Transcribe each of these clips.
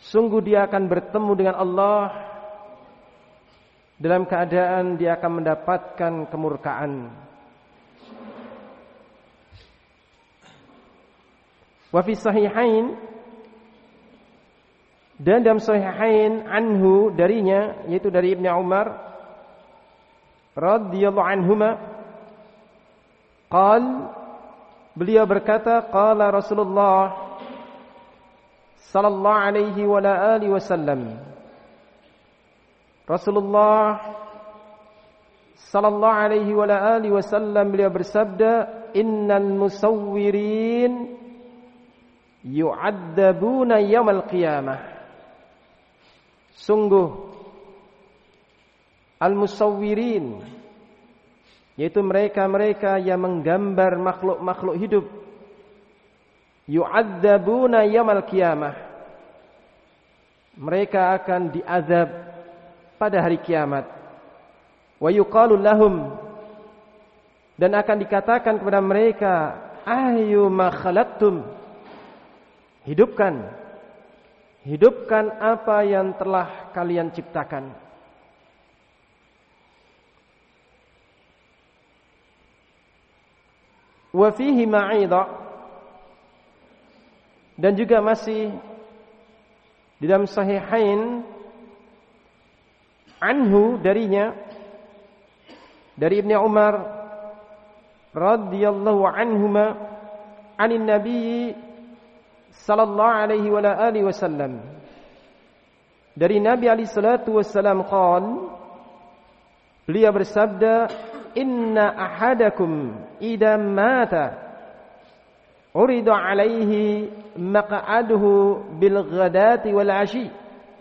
sungguh dia akan bertemu dengan Allah dalam keadaan dia akan mendapatkan kemurkaan. Wa fi sahihain, dan dalam sahihain anhu, darinya, yaitu dari Ibnu Umar radhiyallahu anhuma, beliau berkata, qala Rasulullah sallallahu alaihi wa alihi wasallam, Rasulullah sallallahu alaihi wa alihi wasallam beliau bersabda, innal musawwirin yu'adzabuna yaumil qiyamah. Sungguh al-musawwirin, yaitu mereka-mereka yang menggambar makhluk-makhluk hidup, yu'adzabuna yaumil qiyamah, mereka akan diazab pada hari kiamat. Wa yuqalu lahum, dan akan dikatakan kepada mereka, ayyuma khalaqtum, hidupkan apa yang telah kalian ciptakan. Wa fihi ma'idha, dan juga masih di dalam sahihain anhu, darinya, dari Ibnu Umar radhiyallahu anhuma, anin nabi sallallahu alaihi wa alihi wasallam, dari Nabi alaihi salatu wasallam, beliau bersabda, inna ahadakum idza mata urida alaihi maq'aduhu bil ghadati wal ashi.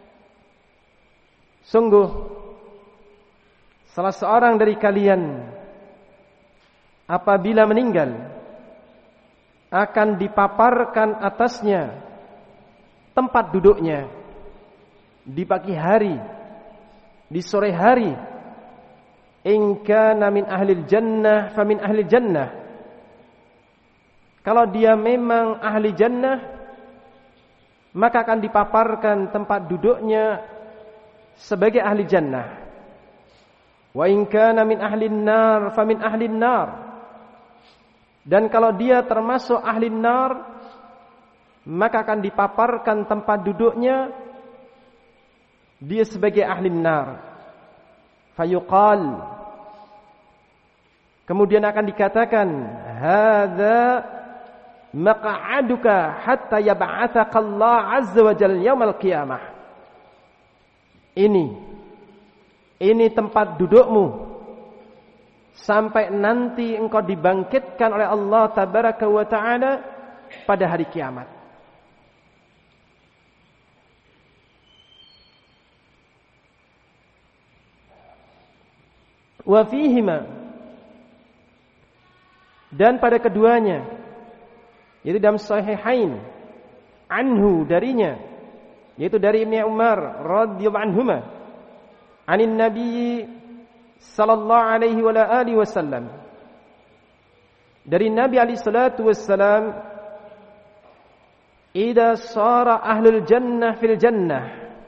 Sungguh salah seorang dari kalian apabila meninggal akan dipaparkan atasnya tempat duduknya di pagi hari, di sore hari. In kana min ahlil jannah famin ahlil jannah. Kalau dia memang ahli jannah, maka akan dipaparkan tempat duduknya sebagai ahli jannah. Wa in kana min ahlin nar famin ahlin nar. Dan kalau dia termasuk ahli nar, maka akan dipaparkan tempat duduknya dia sebagai ahli nar. Fayuqal, kemudian akan dikatakan, hadza maq'aduka hatta yab'atsaka Allah azza wa jalla yaumil qiyamah. Ini tempat dudukmu sampai nanti engkau dibangkitkan oleh Allah tabaraka wa taala pada hari kiamat. Wa fihima, dan pada keduanya, yaitu dalam sahihain anhu, darinya, yaitu dari Ibnu Umar radhiyallahu anhuma, anin nabi sallallahu alaihi wa alihi wasallam, dari Nabi alaihi salatu wassalam, idza sara ahlul jannah fil jannah,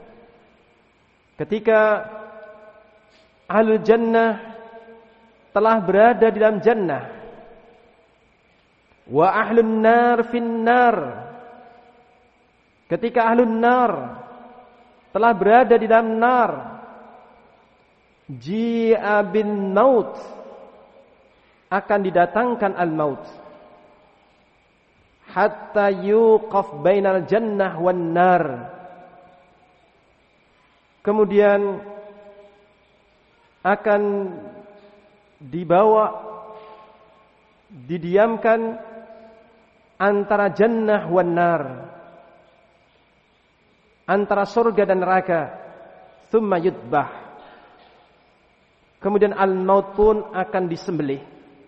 ketika ahlul jannah telah berada di dalam jannah, wa ahlun nar fin nar, ketika ahlun nar telah berada di dalam nar, ji'a bin maut, akan didatangkan al-maut, hatta yuqaf bainal jannah wan nar, kemudian akan dibawa, didiamkan antara jannah wan nar, antara surga dan neraka. Thumma yudbah, kemudian al-maut pun akan disembelih.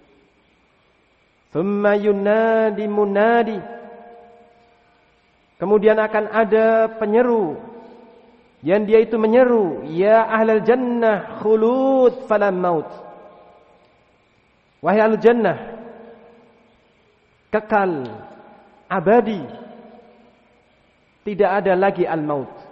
Thumma yunadi munadi, kemudian akan ada penyeru yang dia itu menyeru, ya ahlal jannah khulud falam maut, wahai ahlul jannah, kekal abadi, tidak ada lagi al-maut.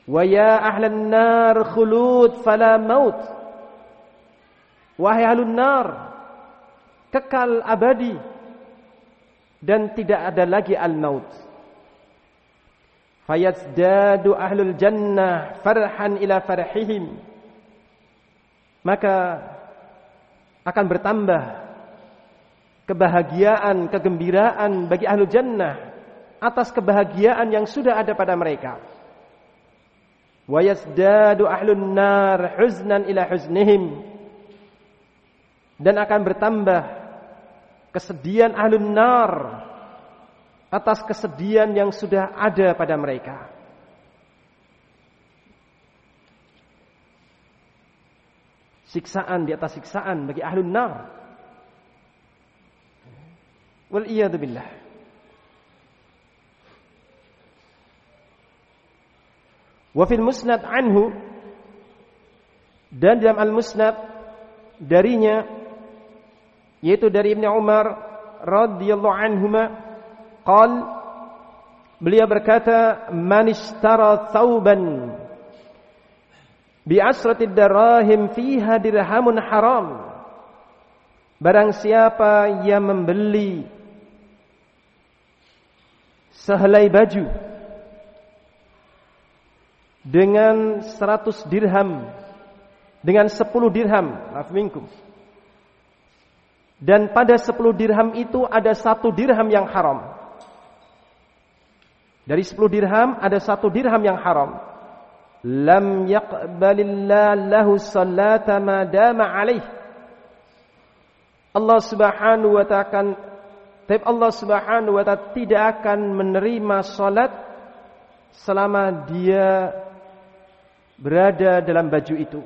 Wa ya ahlan nar khulud fala maut. Wahai ahlun nar, kekal abadi dan tidak ada lagi al-maut. Fayazdadu ahlul jannah farhan ila farhihim. Maka akan bertambah kebahagiaan, kegembiraan bagi ahlul jannah atas kebahagiaan yang sudah ada pada mereka. Wa yazdadu ahlun nar huznan ila huznihim. Dan akan bertambah kesedihan ahlun nar atas kesedihan yang sudah ada pada mereka. Siksaan di atas siksaan bagi ahlun nar. Wal iyadu billah. Wa fil musnad anhu, dan dalam al-musnad darinya, yaitu dari Ibnu Umar radhiyallahu anhuma, beliau berkata, man ishtara thawban bi asratid darahim fiha dirhamun haram. Barang siapa yang membeli sehelai baju dengan 100 dirham, dengan 10 dirham, maaf minkum, dan pada 10 dirham itu ada 1 dirham yang haram. Dari 10 dirham ada 1 dirham yang haram. Lam yaqbalillah lahu salata ma dama alaih. Allah Subhanahu wa ta'ala tidak akan menerima salat selama dia berada dalam baju itu.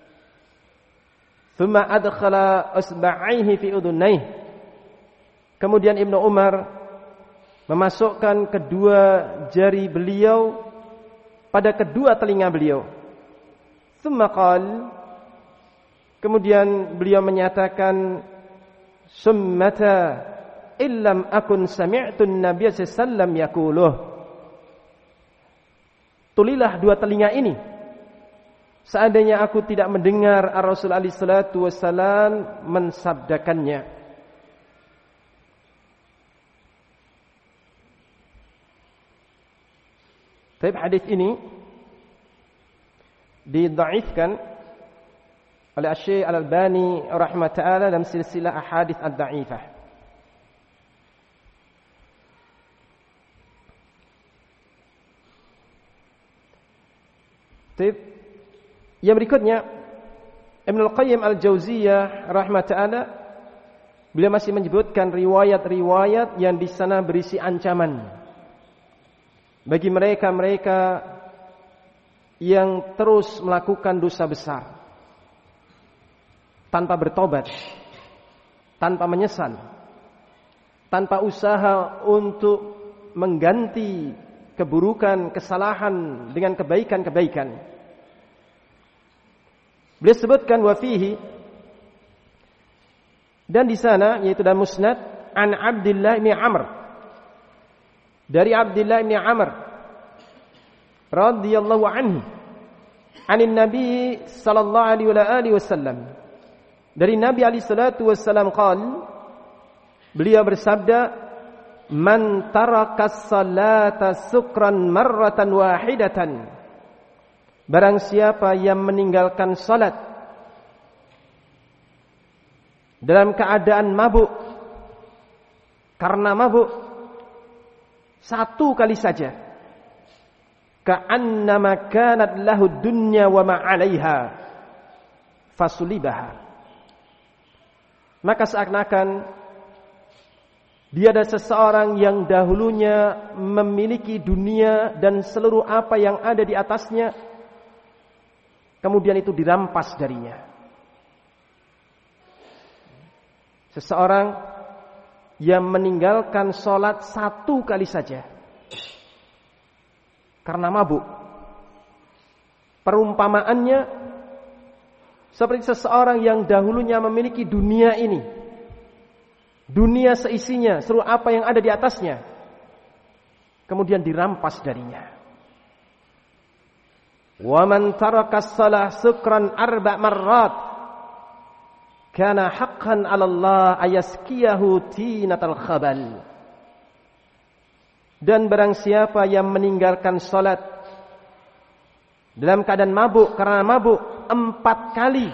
Thumma adkhala usba'aihi fi udunaihi. Kemudian Ibnu Umar memasukkan kedua jari beliau pada kedua telinga beliau. Thumma qala, kemudian beliau menyatakan, summata illam akun sami'tu an-nabiy sallallahu alaihi wasallam yaquluh. Tulilah dua telinga ini, seandainya aku tidak mendengar Rasul alaihi salatu wasallam mensabdakannya. Tapi hadis ini didhaifkan oleh Syekh Al-Albani rahimahullah taala dalam silsilah ahadits ad-dhaifah. Yang berikutnya, Ibnu Al-Qayyim Al-Jauziyah rahimahullah taala, beliau masih menyebutkan riwayat-riwayat yang di sana berisi ancaman bagi mereka-mereka yang terus melakukan dosa besar tanpa bertobat, tanpa menyesal, tanpa usaha untuk mengganti keburukan, kesalahan dengan kebaikan-kebaikan. Beliau sebutkan wa fihi, dan di sana, yaitu dalam musnad, an Abdullah bin Amr, dari Abdullah bin Amr radhiyallahu anhu, anin Nabi sallallahu alaihi wasallam, dari Nabi alaihi salatu wasallam qala, beliau bersabda, man taraka salata sukran marratan wahidatan, barang siapa yang meninggalkan salat dalam keadaan mabuk, karena mabuk satu kali saja, ka'annama kanat lahu dunya wa ma 'alaiha fasulibaha, maka seakan-akan dia adalah seseorang yang dahulunya memiliki dunia dan seluruh apa yang ada di atasnya, kemudian itu dirampas darinya. Seseorang yang meninggalkan sholat satu kali saja karena mabuk, perumpamaannya seperti seseorang yang dahulunya memiliki dunia ini, dunia seisinya, seluruh apa yang ada di atasnya, kemudian dirampas darinya. Wa man taraka as-salah sukran 4 marrat kana haqqan 'ala Allah ayaskiyahu tinatal khabal. Dan barang siapa yang meninggalkan salat dalam keadaan mabuk, karena mabuk 4 kali,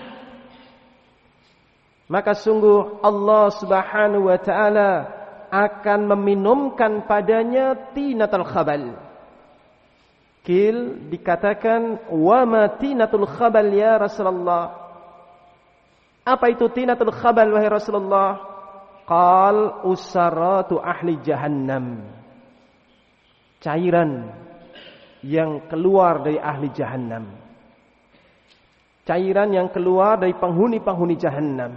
maka sungguh Allah Subhanahu wa taala akan meminumkan padanya tinatul khabal. Qil, dikatakan, wa ma tinatul khabal ya Rasulullah? Apa itu tinatul khabal wahai Rasulullah? Qal usaratu ahli jahannam. Cairan yang keluar dari ahli jahannam. Cairan yang keluar dari penghuni-penghuni jahannam.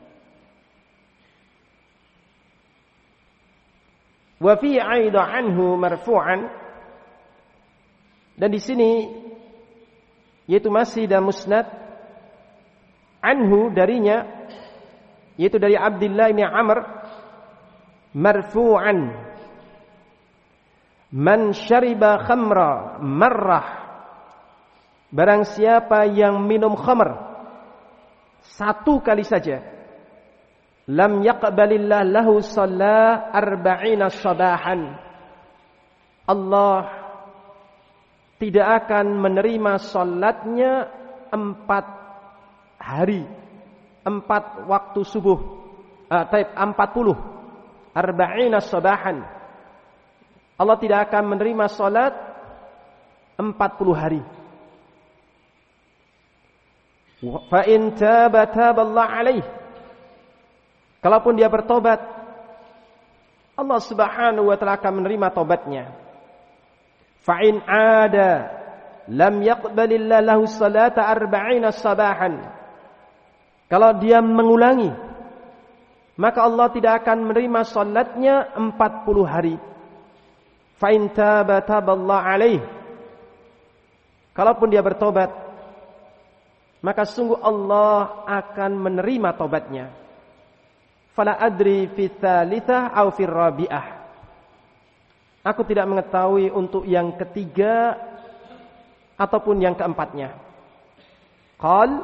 Wa fi aida anhu marfu'an. Dan di sini yaitu masih dalam musnad anhu darinya, yaitu dari Abdullah bin Amr marfu'an, man syariba khamra marrah, barang siapa yang minum khamr 1 kali saja, lam yaqbalillah lahu shalah 40 sabahan, Allah tidak akan menerima salatnya 4 hari, 4 waktu subuh, 40 sabahan. Allah tidak akan menerima salat 40 hari. Fa in taba Allah alaih. Kalaupun dia bertobat, Allah Subhanahu wa taala akan menerima tobatnya. Fa in ada lam yaqbalillah lahu salata 40 sabahan. Kalau dia mengulangi, maka Allah tidak akan menerima salatnya 40 hari. Fa in taba Allah alaih. Kalaupun dia bertobat, maka sungguh Allah akan menerima tobatnya. Fala adri fi tsalitsah aw fi rabi'ah. Aku tidak mengetahui untuk yang ketiga ataupun yang keempatnya. Qal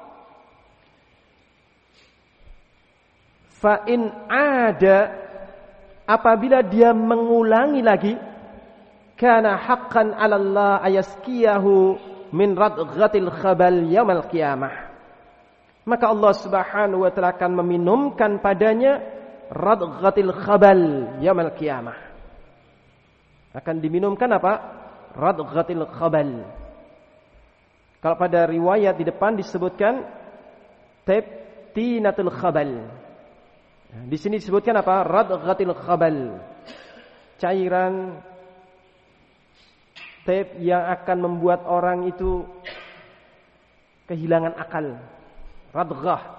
fa in ada, apabila dia mengulangi lagi, kana haqqan 'ala Allah ayaskiyahu min radghatil khabal yaumil qiyamah. Maka Allah Subhanahu wa taala akan meminumkan padanya radghatil khabal yaumil qiyamah. Akan diminumkan apa? Radghatil khabal. Kalau pada riwayat di depan disebutkan tinatul khabal. Di sini disebutkan apa? Radghatil khabal. Cairan yang akan membuat orang itu kehilangan akal. Radghah.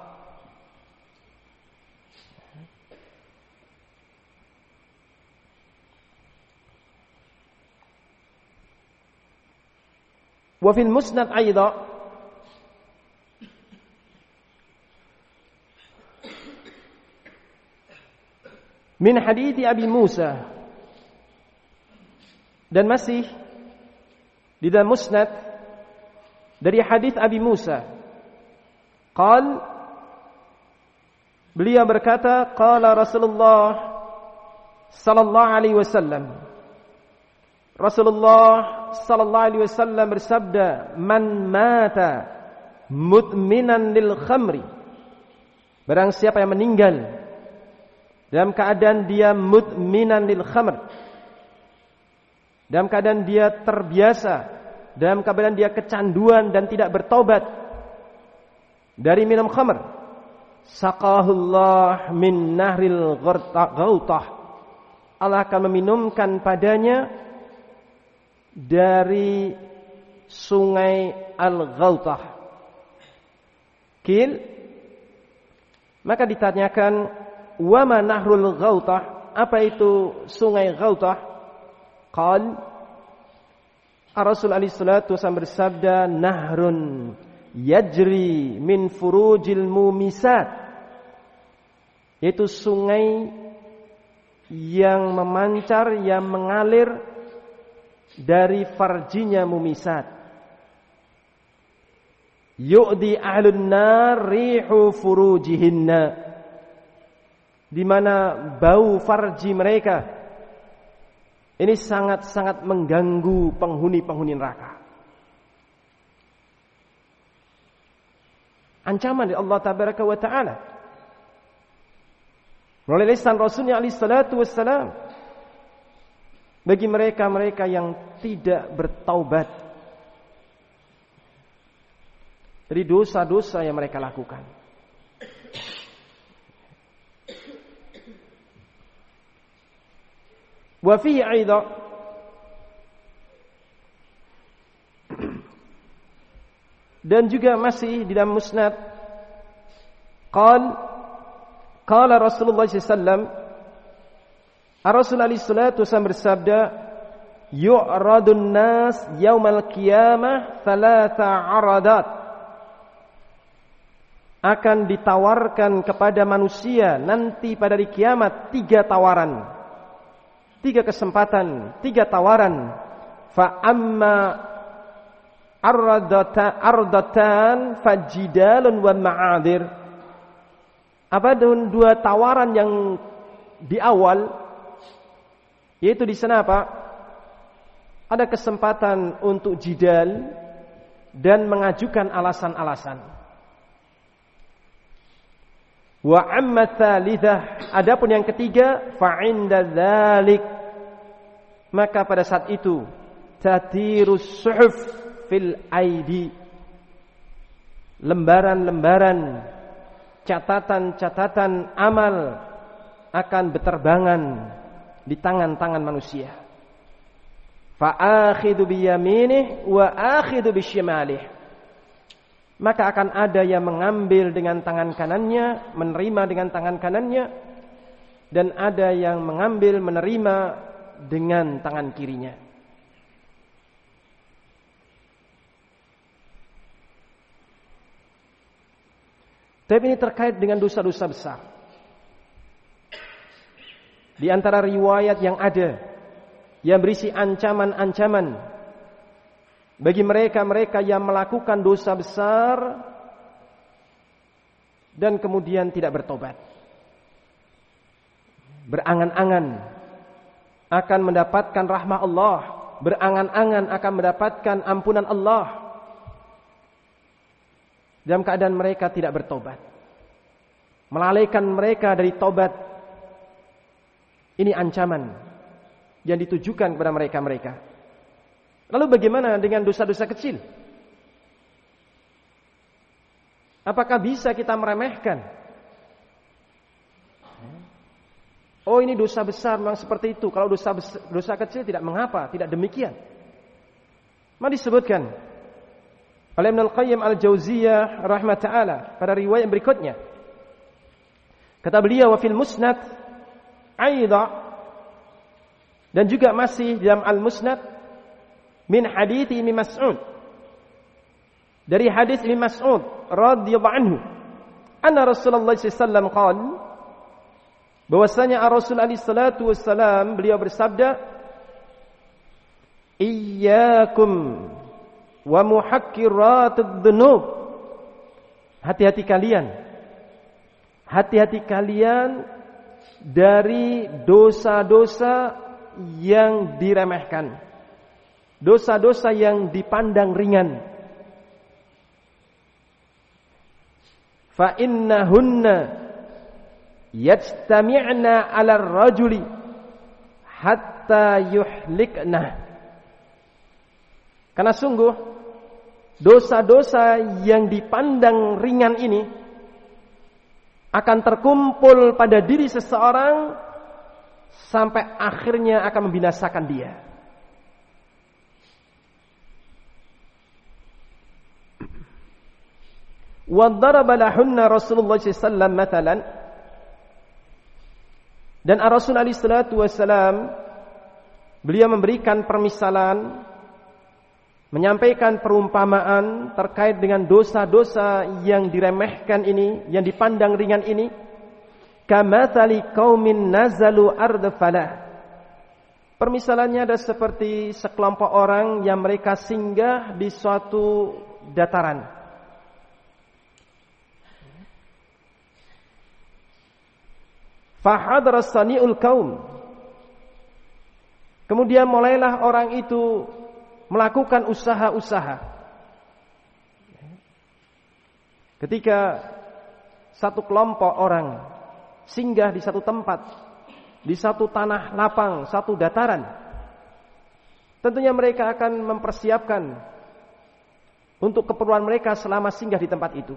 Wa fil musnad aidan min hadits Abi Musa, dan masih di dalam musnad dari hadits Abi Musa, qal, beliau berkata, qala Rasulullah sallallahu alaihi wasallam, Rasulullah sallallahu alaihi wasallam bersabda, man mata mudminan lil khamri, barang siapa yang meninggal dalam keadaan dia mudminan lil khamr, dalam keadaan dia terbiasa, dalam keadaan dia kecanduan dan tidak bertobat dari minum khamr, saqahullah min nahril ghautah, Allah akan meminumkan padanya dari sungai Al-Ghautah. Qil, maka ditanyakan, wa ma nahrul Ghautah, apa itu sungai Ghautah? Qal, Rasul alaihi salatu wasallam bersabda, nahrun yajri min furujil mumisat, yaitu sungai yang memancar, yang mengalir dari farjinya mumisat. yu'di ahlun nar rihu furujihinna, di mana bau farji mereka ini sangat-sangat mengganggu penghuni-penghuni neraka. Ancaman dari Allah tabaraka wa taala melalui lisan Rasulnya alaihi salatu wassalam bagi mereka-mereka yang tidak bertaubat dari dosa-dosa yang mereka lakukan. Wa fihi aidan dan juga masih di dalam musnad qala Rasulullah sallallahu alaihi wasallam, Rasulullah sallallahu alaihi wasallam bersabda, yu'radun nas yaumal qiyamah thalatha 'aradat, akan ditawarkan kepada manusia nanti pada hari kiamat 3 tawaran, 3 kesempatan, 3 tawaran. Fa amma ardatan fajidalun wa ma'adir. Apa 2 tawaran yang di awal, yaitu di sana apa? Ada kesempatan untuk jidal dan mengajukan alasan-alasan. Wa amma tsalitsah, adapun yang ketiga, fa inda dzalik, maka pada saat itu tatirus suhuf fil aidi, lembaran-lembaran catatan-catatan amal akan berterbangan di tangan-tangan manusia. Fa akhidhu bi yaminih wa akhidhu bi shimalih, maka akan ada yang mengambil dengan tangan kanannya, menerima dengan tangan kanannya, dan ada yang mengambil menerima dengan tangan kirinya. Tapi ini terkait dengan dosa-dosa besar. Di antara riwayat yang ada yang berisi ancaman-ancaman bagi mereka-mereka yang melakukan dosa besar dan kemudian tidak bertobat. Berangan-angan akan mendapatkan rahmat Allah, berangan-angan akan mendapatkan ampunan Allah, dalam keadaan mereka tidak bertobat, melalaikan mereka dari tobat. Ini ancaman yang ditujukan kepada mereka-mereka. Lalu bagaimana dengan dosa-dosa kecil? Apakah bisa kita meremehkan? Oh, ini dosa besar memang seperti itu. Kalau dosa kecil tidak mengapa, tidak demikian. Mari disebutkan oleh Ibnu Al-Qayyim Al-Jauziyah rahimah ta'ala pada riwayat berikutnya. Kata beliau, wa fil musnad aidha, dan juga masih dalam Al-Musnad min hadits Ibnu Mas'ud, dari hadis Ibnu Mas'ud radhiyallahu anhu, anna Rasulullah sallallahu alaihi wasallam qala, bahwasanya Rasul alaihi salatu wassalam beliau bersabda, iyyakum wa muhakkiratud dzunub, hati-hati kalian dari dosa-dosa yang diremehkan, dosa-dosa yang dipandang ringan. Fa innahunna yajtami'na 'ala ar-rajuli hatta yuhlikna, karena sungguh dosa-dosa yang dipandang ringan ini akan terkumpul pada diri seseorang sampai akhirnya akan membinasakan dia. Wa daraba lahunna Rasulullah sallallahu alaihi wasallam matalan, dan Rasul alaihi salatu wasallam beliau memberikan permisalan, menyampaikan perumpamaan terkait dengan dosa-dosa yang diremehkan ini, yang dipandang ringan ini. Kamathali qaumin nazalu ardh falah, permisalannya ada seperti sekelompok orang yang mereka singgah di suatu dataran, Fahadara sani'ul qaum. Kemudian mulailah orang itu melakukan usaha-usaha. Ketika satu kelompok orang singgah di satu tempat, di satu tanah lapang, satu dataran, tentunya mereka akan mempersiapkan untuk keperluan mereka selama singgah di tempat itu.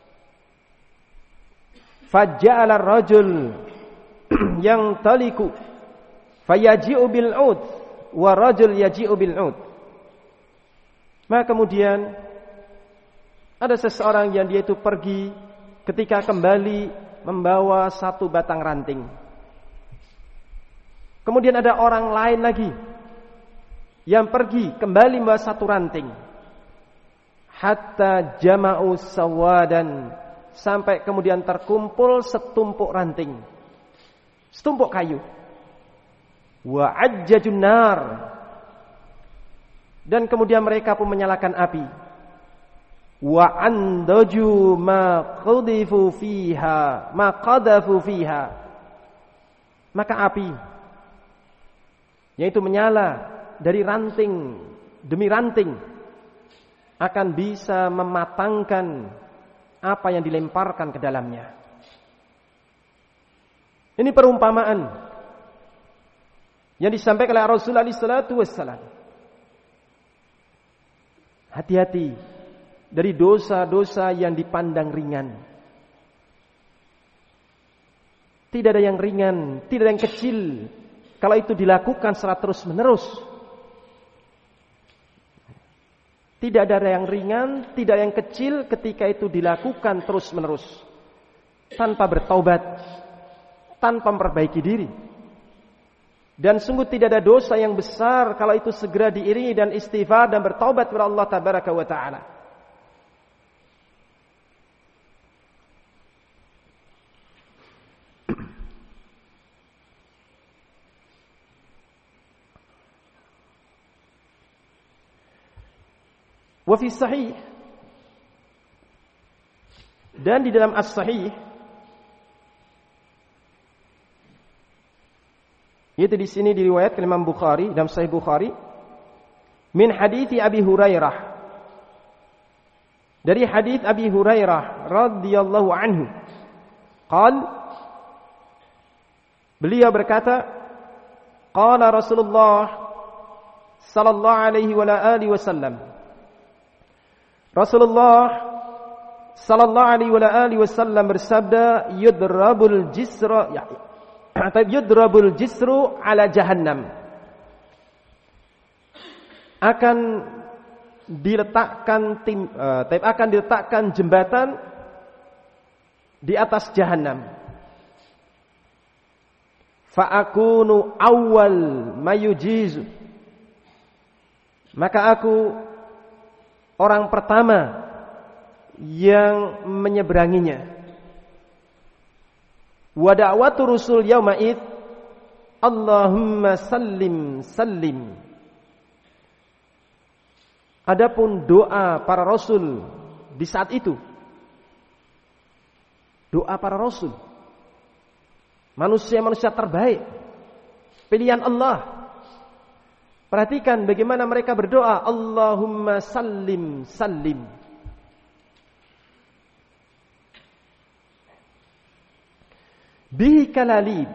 Faja'ala ar-rajul yang taliku fayaji'u bil 'ud wa rajul yaji'u bil 'ud. Maka kemudian ada seseorang yang dia itu pergi, ketika kembali membawa satu batang ranting. Kemudian ada orang lain lagi yang pergi kembali membawa satu ranting. Hatta jama'u sawadan, sampai kemudian terkumpul setumpuk ranting, setumpuk kayu. Wa ajjajun nar, dan kemudian mereka pun menyalakan api. Wa andaju ma qadhafu fiha, maka api yaitu menyala dari ranting demi ranting akan bisa mematangkan apa yang dilemparkan ke dalamnya. Ini perumpamaan yang disampaikan oleh Rasulullah SAW. Hati-hati dari dosa-dosa yang dipandang ringan. Tidak ada yang ringan, tidak ada yang kecil kalau itu dilakukan secara terus-menerus. Tidak ada yang ringan, tidak ada yang kecil ketika itu dilakukan terus-menerus, tanpa bertaubat, tanpa memperbaiki diri. Dan sungguh tidak ada dosa yang besar kalau itu segera diiringi dan istighfar dan bertaubat kepada Allah Tabaraka wa Ta'ala. Wa fi sahih, dan di dalam as-sahih, yaitu di sini diriwayatkan Imam Bukhari dalam Sahih Bukhari, min hadithi Abi Hurairah, dari hadits Abi Hurairah radhiyallahu anhu, beliau berkata, qala Rasulullah sallallahu alaihi wa alihi wasallam, Rasulullah sallallahu alaihi wa alihi wasallam bersabda, yudrabul jisru ala jahannam, akan diletakkan jembatan di atas jahannam. Fa akunu awwal mayujizu, maka aku orang pertama yang menyeberanginya. Wa da'watu rusul yauma'id Allahumma sallim sallim. Adapun doa para rasul di saat itu, doa para rasul, manusia-manusia terbaik, pilihan Allah. Perhatikan bagaimana mereka berdoa, Allahumma sallim sallim. Bihi kalalib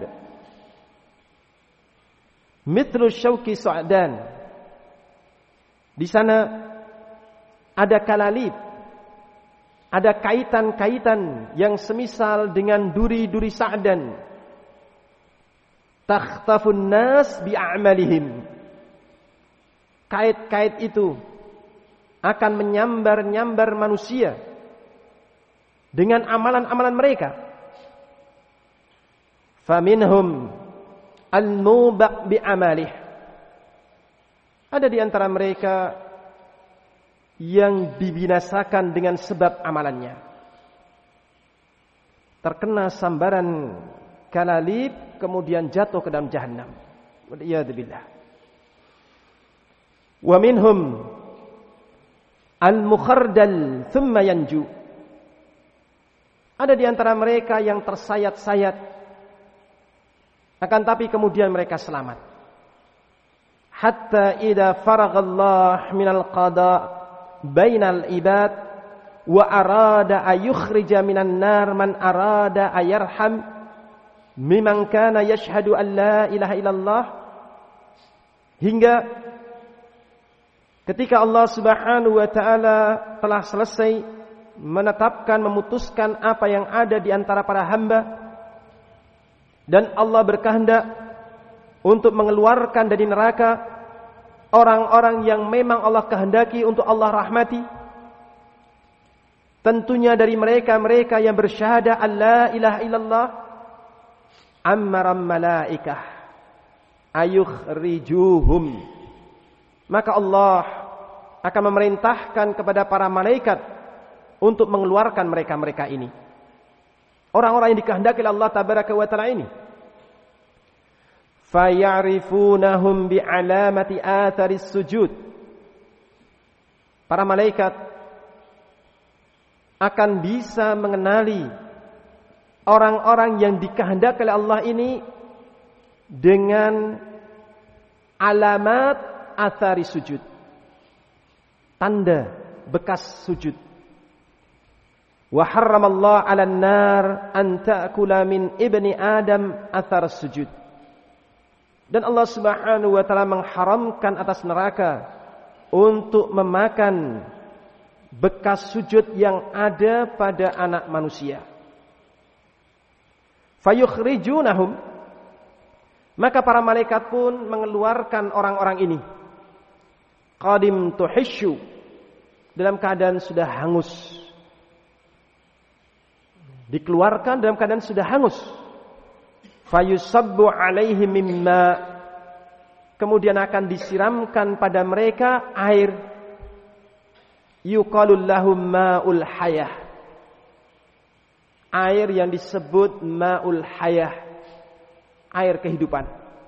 mithlu syauki su'dan. Di sana ada kalalib, ada kaitan-kaitan yang semisal dengan duri-duri sa'dan. Takhtafun nas bi'amalihim. Kait-kait itu akan menyambar-nyambar manusia dengan amalan-amalan mereka. Faminhum al-mubaq bi'amalih. Ada di antara mereka yang dibinasakan dengan sebab amalannya. Terkena sambaran kalalib, kemudian jatuh ke dalam jahannam. Waliyadzubillah. Wa minhum al-mukhardal thumma yanju. Ada di antara mereka yang tersayat-sayat, Akan tapi kemudian mereka selamat. Hatta idza faraghallah minal qada bainal ibad wa arada ayukhrija minan nar man arada ayarham mimman kana yashhadu an la ilaha illallah, hingga ketika Allah Subhanahu wa taala telah selesai menetapkan, memutuskan apa yang ada di antara para hamba, dan Allah berkehendak untuk mengeluarkan dari neraka orang-orang yang memang Allah kehendaki untuk Allah rahmati, tentunya dari mereka-mereka yang bersyahadah alla ilaha illallah, ammaram malaikah ayukhrijuhum, maka Allah akan memerintahkan kepada para malaikat untuk mengeluarkan mereka-mereka ini, orang-orang yang dikehendaki oleh Allah tabaraka wa taala ini. Fayarifunahum bi'alamati atharis sujud, para malaikat akan bisa mengenali orang-orang yang dikehendaki oleh Allah ini dengan alamat atharis sujud, tanda bekas sujud. Wa harramallahu 'alan nar an ta'kula min ibni adam atharas sujud, dan Allah Subhanahu wa taala mengharamkan atas neraka untuk memakan bekas sujud yang ada pada anak manusia. Fayukhrijunahum, maka para malaikat pun mengeluarkan orang-orang ini qadim tuhishu, dalam keadaan sudah hangus. Dikeluarkan dalam keadaan sudah hangus. Fayusabbu alaihim mimma, kemudian akan disiramkan pada mereka air, yuqalul lahum ma'ul hayah, air yang disebut ma'ul hayah, air kehidupan.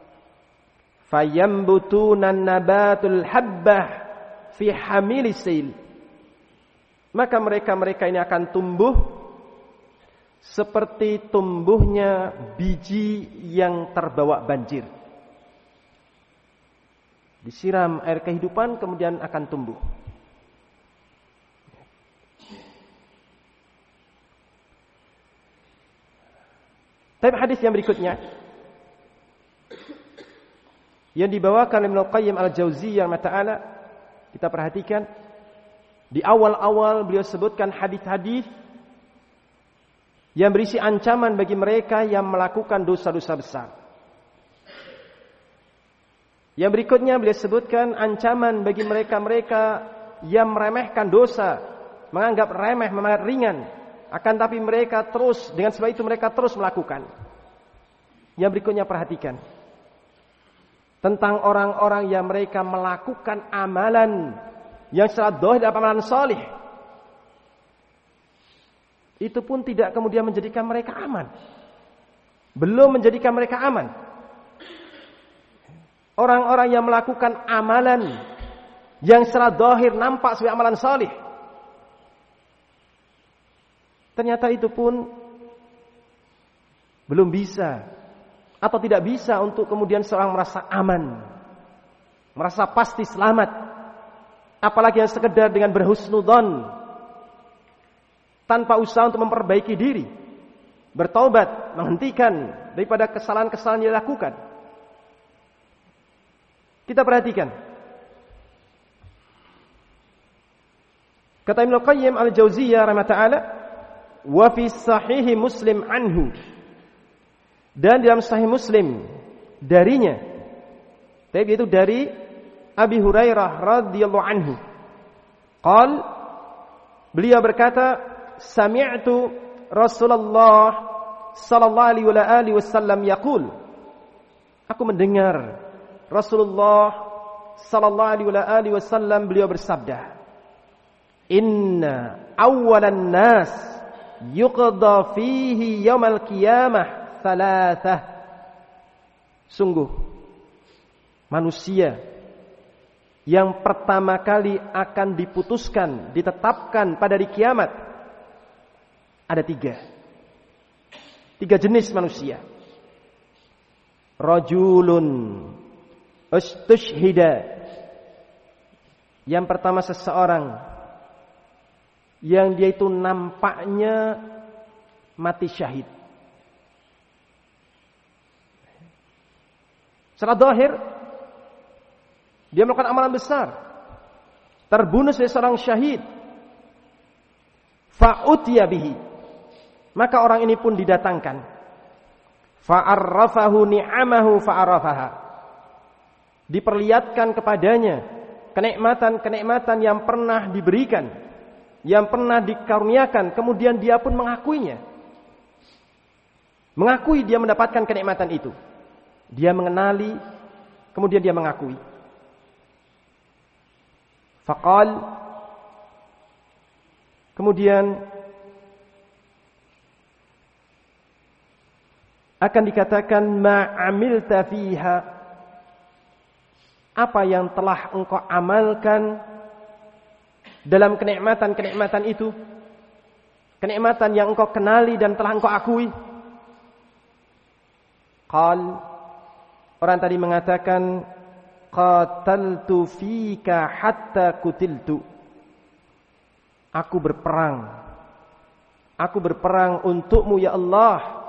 Fayambutunan nabatul habbah fi hamilis sail, maka mereka-mereka ini akan tumbuh seperti tumbuhnya biji yang terbawa banjir. Disiram air kehidupan kemudian akan tumbuh. Tapi hadis yang berikutnya yang dibawakan Ibnu Qayyim al-Jauziyah ta'ala, kita perhatikan di awal-awal beliau sebutkan hadis-hadis yang berisi ancaman bagi mereka yang melakukan dosa-dosa besar. Yang berikutnya beliau sebutkan ancaman bagi mereka-mereka yang meremehkan dosa, menganggap remeh, menganggap ringan, akan tapi mereka terus, dengan sebab itu mereka terus melakukan. Yang berikutnya perhatikan tentang orang-orang yang mereka melakukan amalan yang secara zahir adalah amalan salih, itu pun tidak kemudian menjadikan mereka aman. Belum menjadikan mereka aman. Orang-orang yang melakukan amalan yang secara zahir nampak sebagai amalan salih, ternyata itu pun belum bisa atau tidak bisa untuk kemudian seorang merasa aman, merasa pasti selamat. Apalagi yang sekedar dengan berhusnudzon, tanpa usaha untuk memperbaiki diri, bertaubat, menghentikan daripada kesalahan-kesalahan yang dilakukan. Kita perhatikan. Kata Ibnu Qayyim al-Jauziyah rahimahullah, wa fi sahih Muslim anhu, dan dalam sahih Muslim darinya, yaitu dari Abi Hurairah radhiyallahu anhu, beliau berkata, sami'tu Rasulullah sallallahu alaihi wasallam yaqul, aku mendengar Rasulullah sallallahu alaihi wasallam beliau bersabda, inna awwalan nas yuqda fihi yaumal qiyamah thalathah, sungguh manusia yang pertama kali akan diputuskan, ditetapkan pada hari kiamat ada tiga jenis manusia. rajulun ustushhida. Yang pertama seseorang yang dia itu nampaknya mati syahid. Secara zahir dia melakukan amalan besar, terbunuh sebagai seorang syahid. Fa'utiya bihi, maka orang ini pun didatangkan. Fa'arrafahu ni'amahu fa'arrafaha, diperlihatkan kepadanya kenikmatan-kenikmatan yang pernah diberikan, yang pernah dikaruniakan, kemudian dia pun mengakuinya. Mengakui dia mendapatkan kenikmatan itu. Dia mengenali, kemudian dia mengakui. Faqal, kemudian akan dikatakan ma'amilta fiha, apa yang telah engkau amalkan dalam kenikmatan-kenikmatan itu, kenikmatan yang engkau kenali dan telah engkau akui. Qal, orang tadi mengatakan qataltu fika hatta kutiltu, aku berperang untukmu ya Allah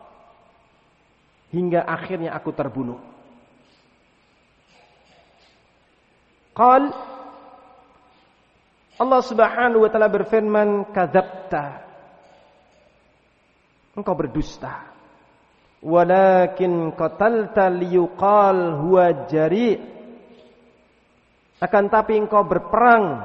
hingga akhirnya aku terbunuh. Qal, Allah Subhanahu wa taala berfirman, kadzabta, engkau berdusta. Walakin qatalta liyuqal huwa jari', akan tapi engkau berperang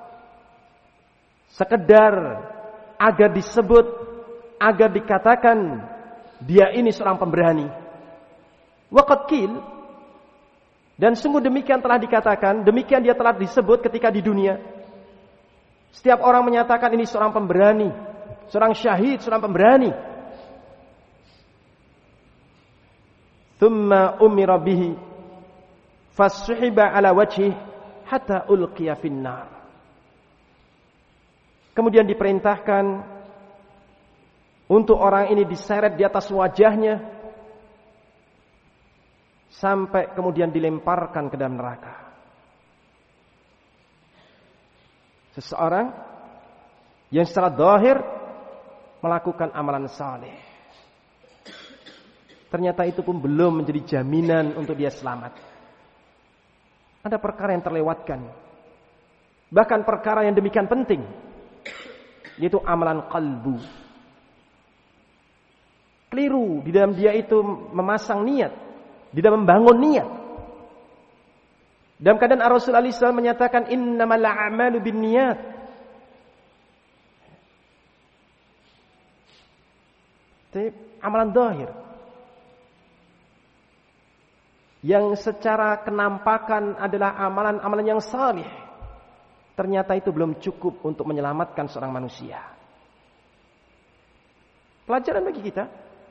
sekedar agar disebut, agar dikatakan dia ini seorang pemberani. Waqad qil, dan sungguh demikian telah dikatakan, demikian dia telah disebut ketika di dunia. Setiap orang menyatakan ini seorang pemberani, seorang syahid, seorang pemberani. Thumma umira bihi fasuhiba ala wajhi hatta ulqiya finnar. Kemudian diperintahkan untuk orang ini diseret di atas wajahnya sampai kemudian dilemparkan ke dalam neraka. Seseorang yang secara zahir melakukan amalan saleh, ternyata itu pun belum menjadi jaminan untuk dia selamat. Ada perkara yang terlewatkan, bahkan perkara yang demikian penting, yaitu amalan qalbu. Keliru di dalam dia itu memasang niat, di dalam membangun niat. Dalam keadaan Rasulullah SAW menyatakan innamal a'malu binniyat. Itu amalan zahir yang secara kenampakan adalah amalan-amalan yang salih, ternyata itu belum cukup untuk menyelamatkan seorang manusia. Pelajaran bagi kita,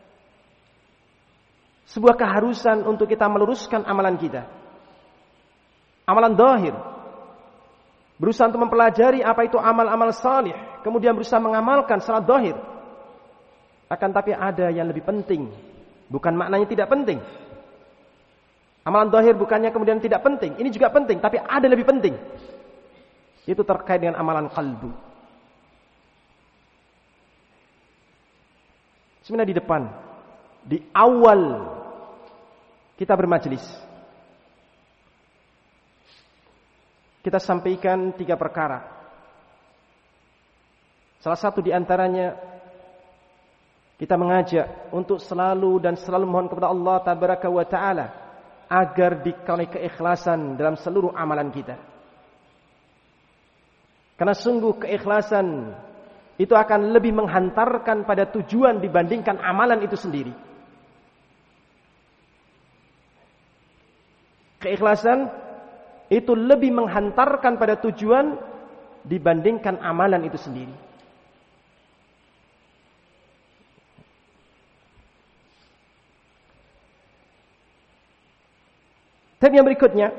sebuah keharusan untuk kita meluruskan amalan kita, amalan zahir, berusaha untuk mempelajari apa itu amal-amal salih, kemudian berusaha mengamalkan secara zahir. Akan tapi ada yang lebih penting, bukan maknanya tidak penting. Amalan zahir bukannya kemudian tidak penting, ini juga penting, tapi ada lebih penting. Itu terkait dengan amalan qalbu. Sebenarnya di depan, di awal kita bermajelis, kita sampaikan 3 perkara. Salah satu di antaranya, kita mengajak untuk selalu dan selalu mohon kepada Allah Tabaraka wa Ta'ala agar dikaunai keikhlasan dalam seluruh amalan kita. Karena sungguh keikhlasan itu akan lebih menghantarkan pada tujuan dibandingkan amalan itu sendiri. Keikhlasan itu lebih menghantarkan pada tujuan dibandingkan amalan itu sendiri. Tapi yang berikutnya,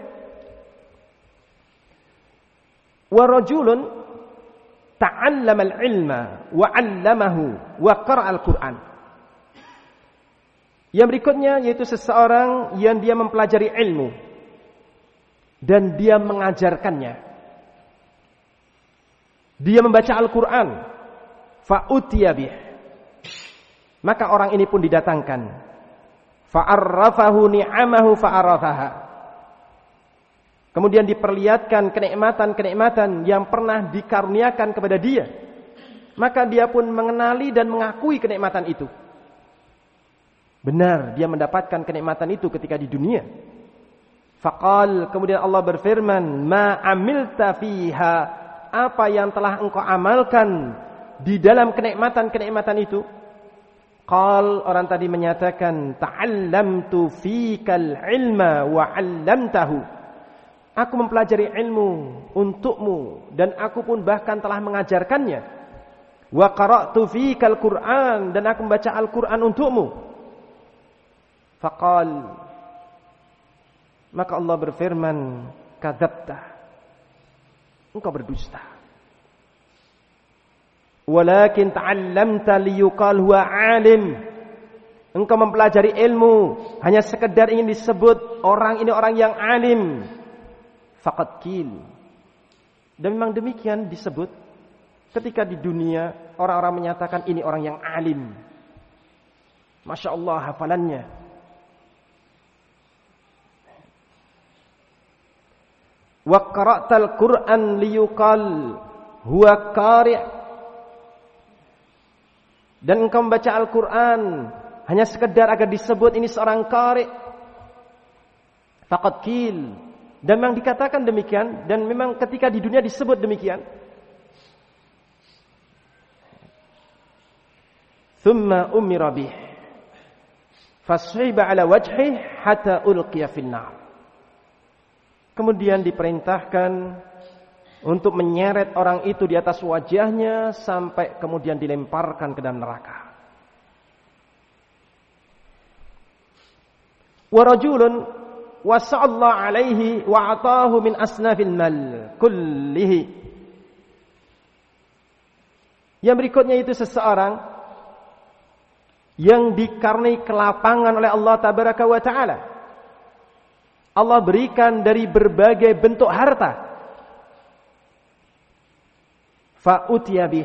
wa rajulun ta'allama al-ilma wa 'allamahu wa qara'a al-Qur'an. Yang berikutnya yaitu seseorang yang dia mempelajari ilmu dan dia mengajarkannya. Dia membaca Al-Quran, fa'utiya bih. Maka orang ini pun didatangkan. Fa'arrafahu ni'amahu fa'arrafaha. Kemudian diperlihatkan kenikmatan-kenikmatan yang pernah dikaruniakan kepada dia. Maka dia pun mengenali dan mengakui kenikmatan itu. Benar, dia mendapatkan kenikmatan itu ketika di dunia. Faqal, kemudian Allah berfirman, ma amilta fiha, apa yang telah engkau amalkan di dalam kenikmatan-kenikmatan itu? Qal, orang tadi menyatakan, ta'allamtu fikal ilma wa 'allamtahu. Aku mempelajari ilmu untukmu dan aku pun bahkan telah mengajarkannya. Wa qara'tu fikal Qur'an, dan aku membaca Al-Qur'an untukmu. Faqal, maka Allah berfirman, kadzabta, engkau berdusta. Walakin ta'allamta liyuqal huwa 'alim. Engkau mempelajari ilmu hanya sekedar ingin disebut orang ini orang yang alim. Faqad qil. Dan memang demikian disebut ketika di dunia orang-orang menyatakan ini orang yang alim. Masya Allah hafalannya. Wa qara'tal Qur'an liyuqal huwa qari'. Dan engkau membaca Al-Quran hanya sekedar agar disebut ini seorang qari'. Faqad qil. Dan memang dikatakan demikian, dan memang ketika di dunia disebut demikian. Thumma umira bih fashiba ala wajhih hatta ulqiya finnar. Kemudian diperintahkan untuk menyeret orang itu di atas wajahnya sampai kemudian dilemparkan ke dalam neraka. Wa rajulun wasa'allahu alaihi wa atahu min asnafil mal kullihi. Yang berikutnya itu seseorang yang dikaruniai kelapangan oleh Allah tabaraka wa taala. Allah berikan dari berbagai bentuk harta. Fa'utiya bih.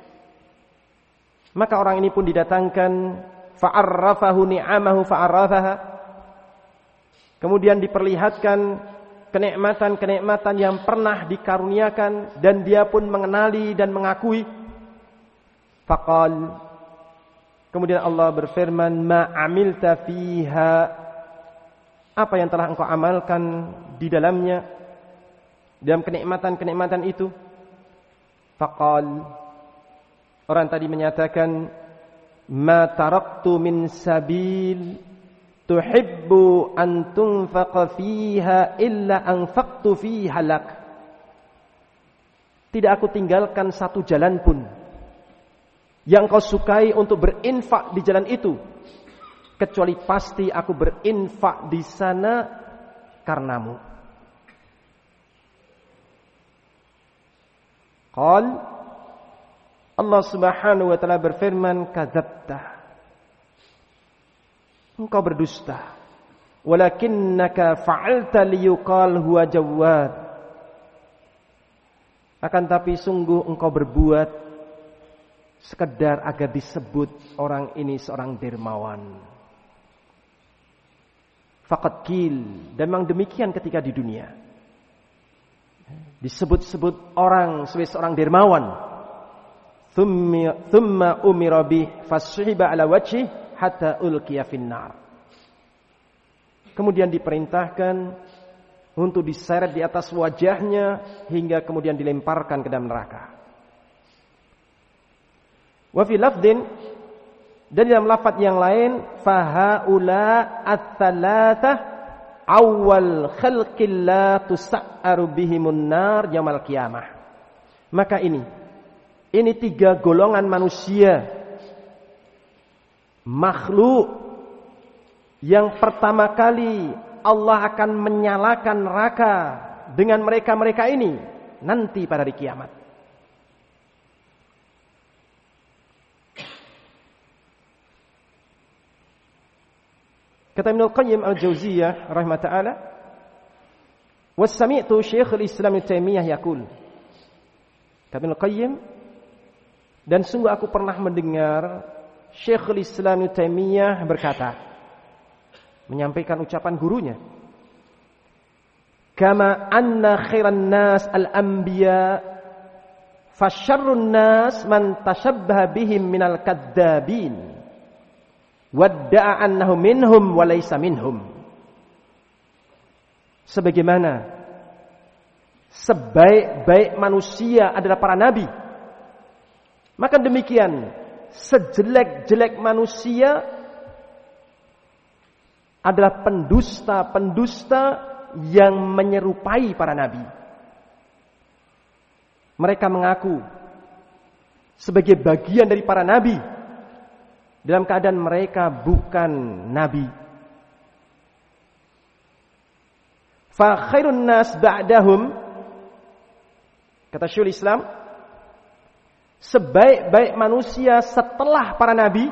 Maka orang ini pun didatangkan, fa'arrafahu ni'amahu fa'arrafaha. Kemudian diperlihatkan kenikmatan-kenikmatan yang pernah dikaruniakan dan dia pun mengenali dan mengakui. Faqal. Kemudian Allah berfirman, ma amilta fiha, apa yang telah engkau amalkan di dalamnya, dalam kenikmatan-kenikmatan itu? Faqal, orang tadi menyatakan, ma taraktu min sabil tuhibbu an tunfaqa fiha illa anfaqtu fiha lak. Tidak aku tinggalkan satu jalan pun yang kau sukai untuk berinfak di jalan itu, kecuali pasti aku berinfak di sana karenamu. Qal, Allah Subhanahu wa taala berfirman, kadzabta, engkau berdusta. Walakinnaka fa'alta liyuqal huwa jawad. Akan tapi sungguh engkau berbuat sekedar agar disebut orang ini seorang dermawan. Faqad qil, dan memang demikian ketika di dunia. Disebut-sebut orang sebagai seorang dermawan. Thumma umira bih fashiba ala wajhi hatta ulqiya finnar. Kemudian diperintahkan untuk diseret di atas wajahnya hingga kemudian dilemparkan ke dalam neraka. Wa fi lafdin, dan dalam lafaz yang lain, fahaula ats-tsalatsah awwal khalqillah tusa'aru bihimun nar yaumil qiyamah. Maka ini tiga golongan manusia, makhluk yang pertama kali Allah akan menyalakan neraka dengan mereka-mereka ini nanti pada hari kiamat. Kata Ibnu Qayyim Al-Jauziyah rahimahullah taala, "Wa sami'tu Syekhul Islam Ibnu Taimiyah yaqul." Kata Ibnu Qayyim, dan sungguh aku pernah mendengar Syekhul Islam Ibnu Taimiyah berkata, menyampaikan ucapan gurunya, "Kama anna khairan nas al-anbiya, fasyarrun nas man tashabbaha bihim minal kadzdzabin, wadda'a annahu minhum wa laysa minhum." Sebagaimana sebaik-baik manusia adalah para nabi, maka demikian sejelek-jelek manusia adalah pendusta-pendusta yang menyerupai para nabi. Mereka mengaku sebagai bagian dari para nabi, dalam keadaan mereka bukan nabi. Fa khairun nas ba'dahum, kata Syekhul Islam, sebaik-baik manusia setelah para nabi,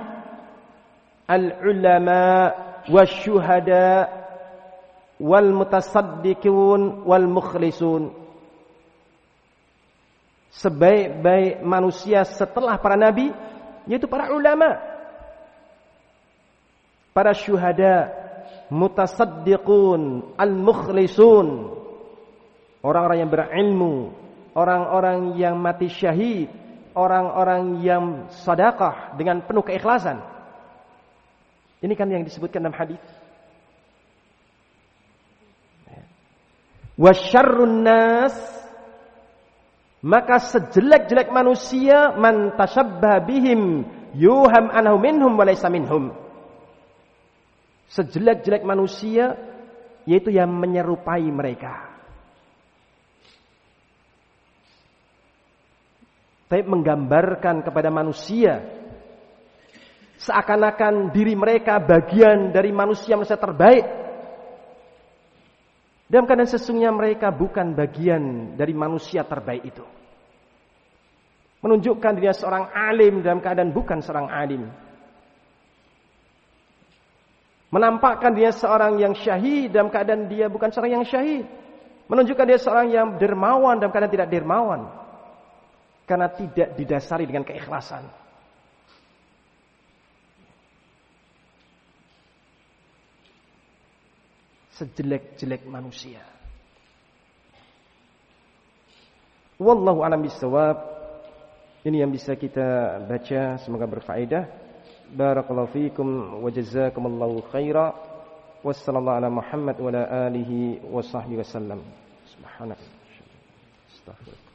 al-ulama wasyuhada wal mutasaddiqun wal mukhlisun. Sebaik-baik manusia setelah para nabi yaitu para ulama, para syuhada, mutasaddiqun, al mukhlisun, orang-orang yang berilmu, orang-orang yang mati syahid, orang-orang yang sedekah dengan penuh keikhlasan. Ini kan yang disebutkan dalam hadis. Wa syarrun nas, maka sejelek-jelek manusia, man tashabbaha bihim yuham anhu minhum wa laysa minhum. Sejelek-jelek manusia yaitu yang menyerupai mereka, tapi menggambarkan kepada manusia seakan-akan diri mereka bagian dari manusia-manusia terbaik, dalam keadaan sesungguhnya mereka bukan bagian dari manusia terbaik itu. Menunjukkan dia seorang alim dalam keadaan bukan seorang alim. Menampakkan dia seorang yang syahid dalam keadaan dia bukan seorang yang syahid. Menunjukkan dia seorang yang dermawan dalam keadaan tidak dermawan, karena tidak didasari dengan keikhlasan. Sejelek-jelek manusia. Wallahu a'lam bishawab. Ini yang bisa kita baca, semoga berfaedah. Barakallahu fiikum wa jazakumullahu khaira. Wassallallahu ala Muhammad wa ala alihi wa sahbihi wasallam. Subhanallah. Astaghfirullah.